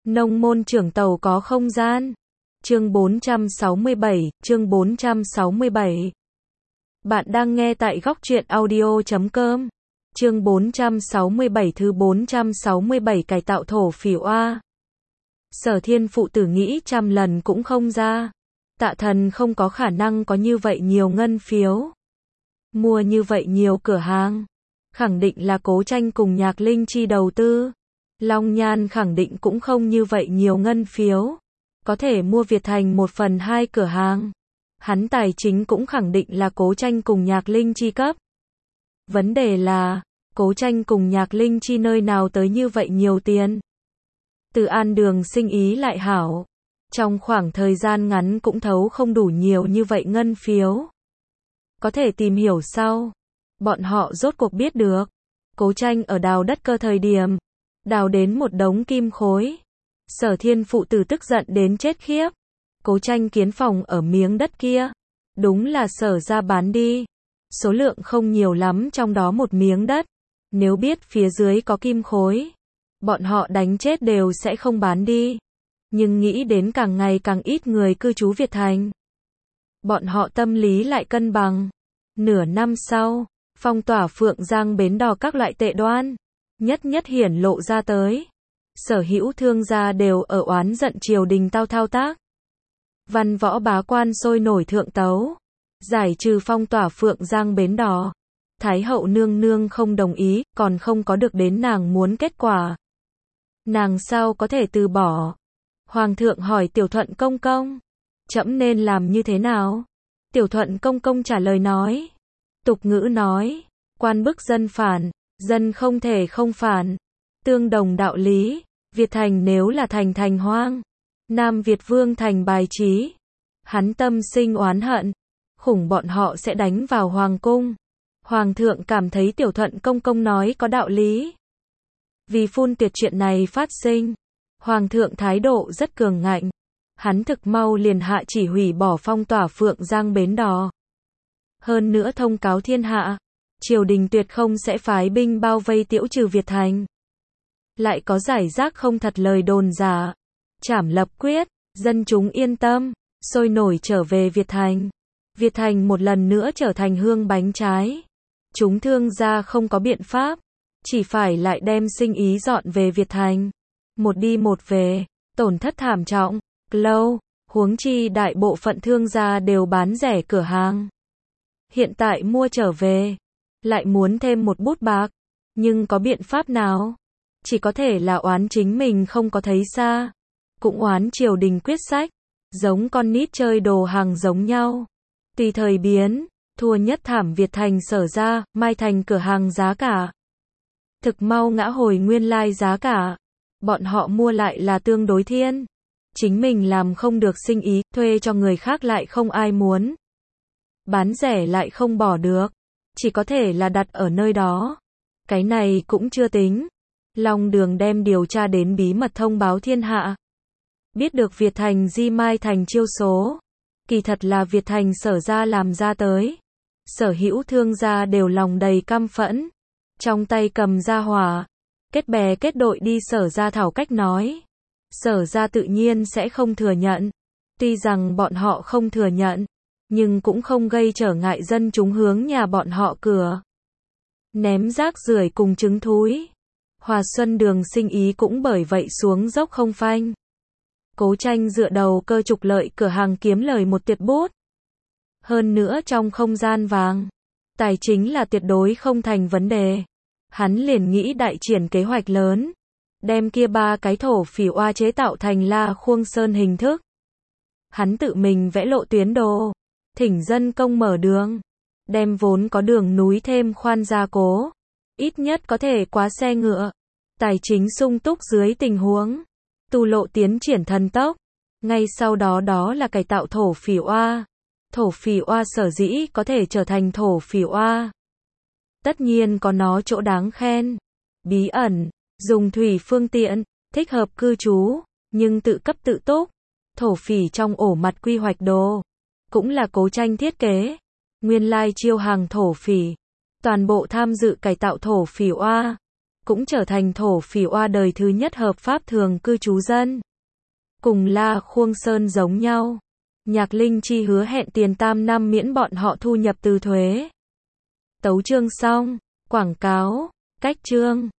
Nông môn trưởng tàu có không gian. Chương 467. Bạn đang nghe tại góc truyện audio.com. Chương 467 thứ 467 cải tạo thổ phỉ oa. Sở Thiên phụ tử nghĩ trăm lần cũng không ra. Tạ Thần không có khả năng có như vậy nhiều ngân phiếu. Mua như vậy nhiều cửa hàng. Khẳng định là Cố Tranh cùng Nhạc Linh Chi đầu tư. Long Nhan khẳng định cũng không như vậy nhiều ngân phiếu. Có thể mua Việt Thành 1/2 cửa hàng. Hắn tài chính cũng khẳng định là Cố Tranh cùng Nhạc Linh Chi cấp. Vấn đề là, Cố Tranh cùng Nhạc Linh Chi nơi nào tới như vậy nhiều tiền. Từ An Đường sinh ý lại hảo. Trong khoảng thời gian ngắn cũng thấu không đủ nhiều như vậy ngân phiếu. Có thể tìm hiểu sau. Bọn họ rốt cuộc biết được. Cố Tranh ở đào đất cơ thời điểm. Đào đến một đống kim khối. Sở Thiên phụ tử tức giận đến chết khiếp. Cố Tranh kiến phòng ở miếng đất kia. Đúng là Sở ra bán đi. Số lượng không nhiều lắm trong đó một miếng đất. Nếu biết phía dưới có kim khối. Bọn họ đánh chết đều sẽ không bán đi. Nhưng nghĩ đến càng ngày càng ít người cư trú Việt Thành. Bọn họ tâm lý lại cân bằng. Nửa năm sau, phong tỏa Phượng Giang bến đò các loại tệ đoan. Nhất hiển lộ ra tới. Sở hữu thương gia đều ở oán giận triều đình thao tác. Văn võ bá quan sôi nổi thượng tấu. Giải trừ phong tỏa Phượng Giang bến đò. Thái hậu nương nương không đồng ý, còn không có được đến nàng muốn kết quả. Nàng sao có thể từ bỏ? Hoàng thượng hỏi Tiểu Thuận công công. Trẫm nên làm như thế nào? Tiểu Thuận công công trả lời nói. Tục ngữ nói, quan bức dân phản, dân không thể không phản. Tương đồng đạo lý, Việt Thành nếu là thành hoang. Nam Việt Vương thành bài trí. Hắn tâm sinh oán hận. Khủng bọn họ sẽ đánh vào Hoàng cung. Hoàng thượng cảm thấy Tiểu Thuận công công nói có đạo lý. Vì phun tiệt chuyện này phát sinh. Hoàng thượng thái độ rất cường ngạnh. Hắn thực mau liền hạ chỉ hủy bỏ phong tỏa Phượng Giang bến đò. Hơn nữa thông cáo thiên hạ. Triều đình tuyệt không sẽ phái binh bao vây tiễu trừ Việt Thành. Lại có giải rác không thật lời đồn giả. Trảm lập quyết, dân chúng yên tâm, sôi nổi trở về Việt Thành. Việt Thành một lần nữa trở thành hương bánh trái. Chúng thương gia không có biện pháp. Chỉ phải lại đem sinh ý dọn về Việt Thành. Một đi một về, tổn thất thảm trọng, lâu, huống chi đại bộ phận thương gia đều bán rẻ cửa hàng. Hiện tại mua trở về, lại muốn thêm một bút bạc, nhưng có biện pháp nào? Chỉ có thể là oán chính mình không có thấy xa, cũng oán triều đình quyết sách, giống con nít chơi đồ hàng giống nhau. Tùy thời biến, thua nhất thảm Việt Thành Sở ra, Mai Thành cửa hàng giá cả. Thực mau ngã hồi nguyên lai giá cả. Bọn họ mua lại là tương đối thiên. Chính mình làm không được sinh ý, thuê cho người khác lại không ai muốn. Bán rẻ lại không bỏ được. Chỉ có thể là đặt ở nơi đó. Cái này cũng chưa tính. Long Đường đem điều tra đến bí mật thông báo thiên hạ. Biết được Việt Thành di Mai Thành chiêu số. Kỳ thật là Việt Thành Sở ra làm ra tới. Sở hữu thương gia đều lòng đầy căm phẫn. Trong tay cầm ra hỏa. Kết bè kết đội đi Sở ra thảo cách nói. Sở ra tự nhiên sẽ không thừa nhận. Tuy rằng bọn họ không thừa nhận, nhưng cũng không gây trở ngại dân chúng hướng nhà bọn họ cửa. Ném rác rưởi cùng trứng thúi. Hòa Xuân Đường sinh ý cũng bởi vậy xuống dốc không phanh. Cố Tranh dựa đầu cơ trục lợi cửa hàng kiếm lời một tuyệt bút. Hơn nữa trong không gian vàng, tài chính là tuyệt đối không thành vấn đề. Hắn liền nghĩ đại triển kế hoạch lớn. Đem kia 3 cái thổ phỉ oa chế tạo thành La Khuông Sơn hình thức. Hắn tự mình vẽ lộ tuyến đồ. Thỉnh dân công mở đường. Đem vốn có đường núi thêm khoan gia cố. Ít nhất có thể quá xe ngựa. Tài chính sung túc dưới tình huống. Tu lộ tiến triển thần tốc. Ngay sau đó đó là cải tạo thổ phỉ oa. Thổ phỉ oa sở dĩ có thể trở thành thổ phỉ oa. Tất nhiên có nó chỗ đáng khen. Bí ẩn, dùng thủy phương tiện, thích hợp cư trú, nhưng tự cấp tự túc. Thổ phỉ trong ổ mặt quy hoạch đồ. Cũng là Cố Tranh thiết kế. Nguyên lai chiêu hàng thổ phỉ. Toàn bộ tham dự cải tạo thổ phỉ oa. cũng trở thành thổ phỉ oa đời thứ nhất hợp pháp thường cư trú dân. Cùng La Khuông Sơn giống nhau. Nhạc Linh Chi hứa hẹn tiền tam năm miễn bọn họ thu nhập từ thuế. Tấu chương xong. Quảng cáo. Cách chương.